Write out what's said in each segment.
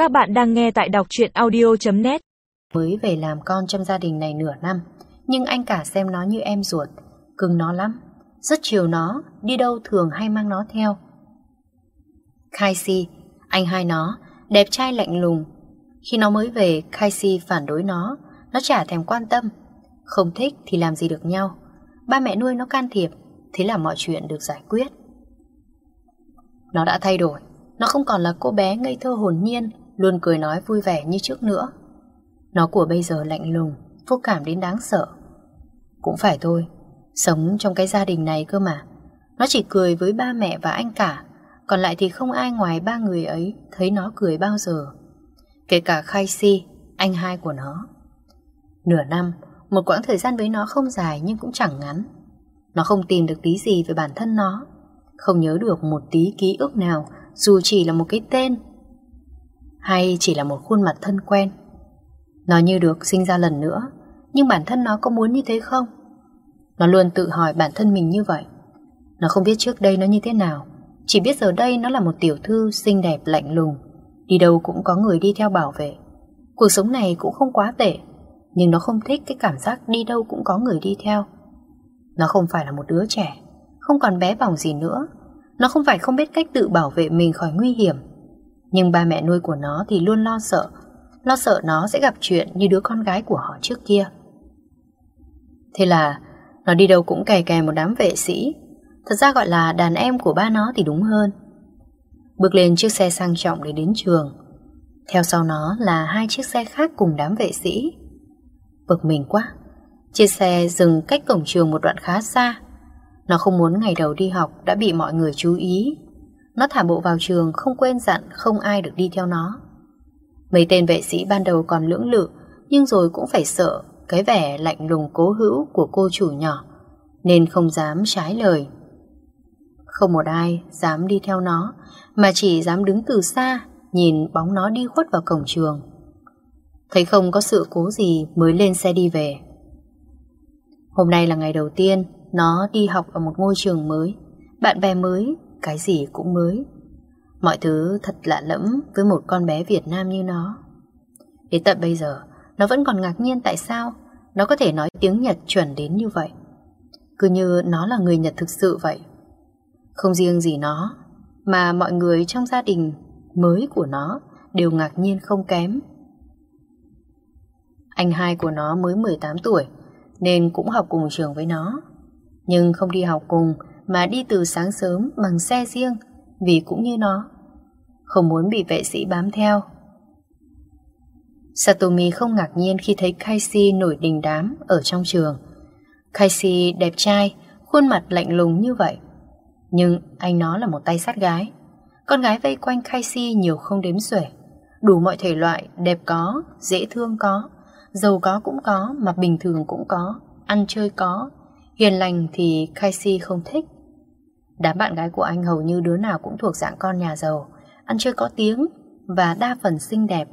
Các bạn đang nghe tại đọc truyện audio.net. Mới về làm con trong gia đình này nửa năm, nhưng anh cả xem nó như em ruột, cưng nó lắm, rất chiều nó, đi đâu thường hay mang nó theo. Casey, anh hai nó, đẹp trai lạnh lùng. Khi nó mới về, Casey phản đối nó chả thèm quan tâm, không thích thì làm gì được nhau. Ba mẹ nuôi nó can thiệp, thế là mọi chuyện được giải quyết. Nó đã thay đổi, nó không còn là cô bé ngây thơ hồn nhiên, luôn cười nói vui vẻ như trước nữa. Nó của bây giờ lạnh lùng, vô cảm đến đáng sợ. Cũng phải thôi, sống trong cái gia đình này cơ mà. Nó chỉ cười với ba mẹ và anh cả, còn lại thì không ai ngoài ba người ấy thấy nó cười bao giờ. Kể cả Casey, anh hai của nó. Nửa năm, một quãng thời gian với nó không dài nhưng cũng chẳng ngắn. Nó không tìm được tí gì về bản thân nó, không nhớ được một tí ký ức nào, dù chỉ là một cái tên hay chỉ là một khuôn mặt thân quen. Nó như được sinh ra lần nữa, nhưng bản thân nó có muốn như thế không? Nó luôn tự hỏi bản thân mình như vậy. Nó không biết trước đây nó như thế nào, chỉ biết giờ đây nó là một tiểu thư xinh đẹp lạnh lùng, đi đâu cũng có người đi theo bảo vệ. Cuộc sống này cũng không quá tệ, nhưng nó không thích cái cảm giác đi đâu cũng có người đi theo. Nó không phải là một đứa trẻ, không còn bé bỏng gì nữa. Nó không phải không biết cách tự bảo vệ mình khỏi nguy hiểm, nhưng ba mẹ nuôi của nó thì luôn lo sợ nó sẽ gặp chuyện như đứa con gái của họ trước kia. Thế là nó đi đâu cũng kè kè một đám vệ sĩ, thật ra gọi là đàn em của ba nó thì đúng hơn. Bước lên chiếc xe sang trọng để đến trường, theo sau nó là 2 chiếc xe khác cùng đám vệ sĩ. Bực mình quá. Chiếc xe dừng cách cổng trường một đoạn khá xa. Nó không muốn ngày đầu đi học đã bị mọi người chú ý. Nó thả bộ vào trường, không quên dặn không ai được đi theo nó. Mấy tên vệ sĩ ban đầu còn lưỡng lự, nhưng rồi cũng phải sợ cái vẻ lạnh lùng cố hữu của cô chủ nhỏ, nên không dám trái lời. Không một ai dám đi theo nó, mà chỉ dám đứng từ xa nhìn bóng nó đi khuất vào cổng trường. Thấy không có sự cố gì mới lên xe đi về. Hôm nay là ngày đầu tiên nó đi học ở một ngôi trường mới, bạn bè mới, cái gì cũng mới. Mọi thứ thật lạ lẫm với một con bé Việt Nam như nó. Đến tận bây giờ nó vẫn còn ngạc nhiên tại sao nó có thể nói tiếng Nhật chuẩn đến như vậy, cứ như nó là người Nhật thực sự vậy. Không riêng gì nó, mà mọi người trong gia đình mới của nó đều ngạc nhiên không kém. Anh hai của nó mới 18 tuổi nên cũng học cùng trường với nó, nhưng không đi học cùng mà đi từ sáng sớm bằng xe riêng, vì cũng như nó, không muốn bị vệ sĩ bám theo. Satomi không ngạc nhiên khi thấy Casey nổi đình đám ở trong trường. Casey đẹp trai, khuôn mặt lạnh lùng như vậy, nhưng anh nó là một tay sát gái. Con gái vây quanh Casey nhiều không đếm xuể, đủ mọi thể loại, đẹp có, dễ thương có, giàu có cũng có, mà bình thường cũng có, ăn chơi có. Hiền lành thì Casey không thích. Đám bạn gái của anh hầu như đứa nào cũng thuộc dạng con nhà giàu, ăn chơi có tiếng và đa phần xinh đẹp.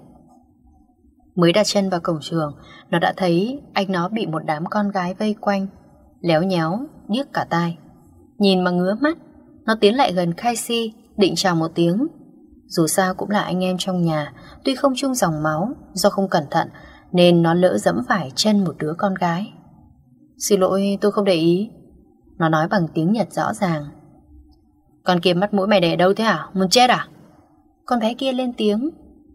Mới đặt chân vào cổng trường, nó đã thấy anh nó bị một đám con gái vây quanh, léo nhéo, điếc cả tai. Nhìn mà ngứa mắt, nó tiến lại gần Casey, định chào một tiếng. Dù sao cũng là anh em trong nhà, tuy không chung dòng máu, do không cẩn thận nên nó lỡ dẫm phải chân một đứa con gái. Xin lỗi, tôi không để ý. Nó nói bằng tiếng Nhật rõ ràng. Con kia mắt mũi mày để ở đâu thế hả? Muốn chết à? Con bé kia lên tiếng.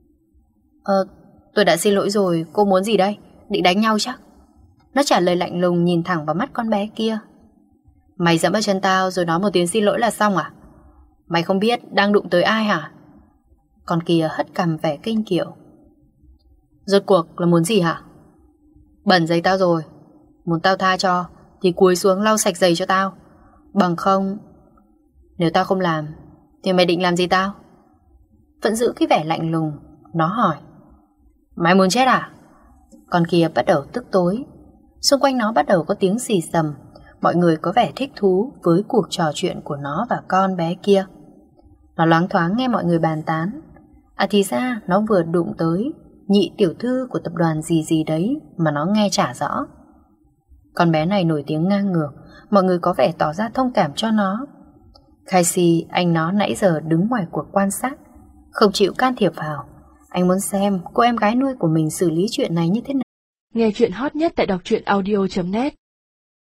Tôi đã xin lỗi rồi, cô muốn gì đây? Định đánh nhau chắc? Nó trả lời lạnh lùng, nhìn thẳng vào mắt con bé kia. Mày dẫm vào chân tao rồi nói một tiếng xin lỗi là xong à? Mày không biết đang đụng tới ai hả? Con kia hất cằm vẻ kinh kiệu. Rốt cuộc là muốn gì hả? Bẩn giày tao rồi, muốn tao tha cho thì cúi xuống lau sạch giày cho tao. Bằng không, nếu tao không làm thì mày định làm gì tao? Vẫn giữ cái vẻ lạnh lùng, nó hỏi. Mày muốn chết à? Con kia bắt đầu tức tối. Xung quanh nó bắt đầu có tiếng xì xầm. Mọi người có vẻ thích thú với cuộc trò chuyện của nó và con bé kia. Nó loáng thoáng nghe mọi người bàn tán. À thì ra nó vừa đụng tới nhị tiểu thư của tập đoàn gì gì đấy mà nó nghe chả rõ. Con bé này nổi tiếng ngang ngược, mọi người có vẻ tỏ ra thông cảm cho nó. Casey, anh nó nãy giờ đứng ngoài cuộc quan sát, không chịu can thiệp vào. Anh muốn xem cô em gái nuôi của mình xử lý chuyện này như thế nào. Nghe chuyện hot nhất tại đọc truyện audio.net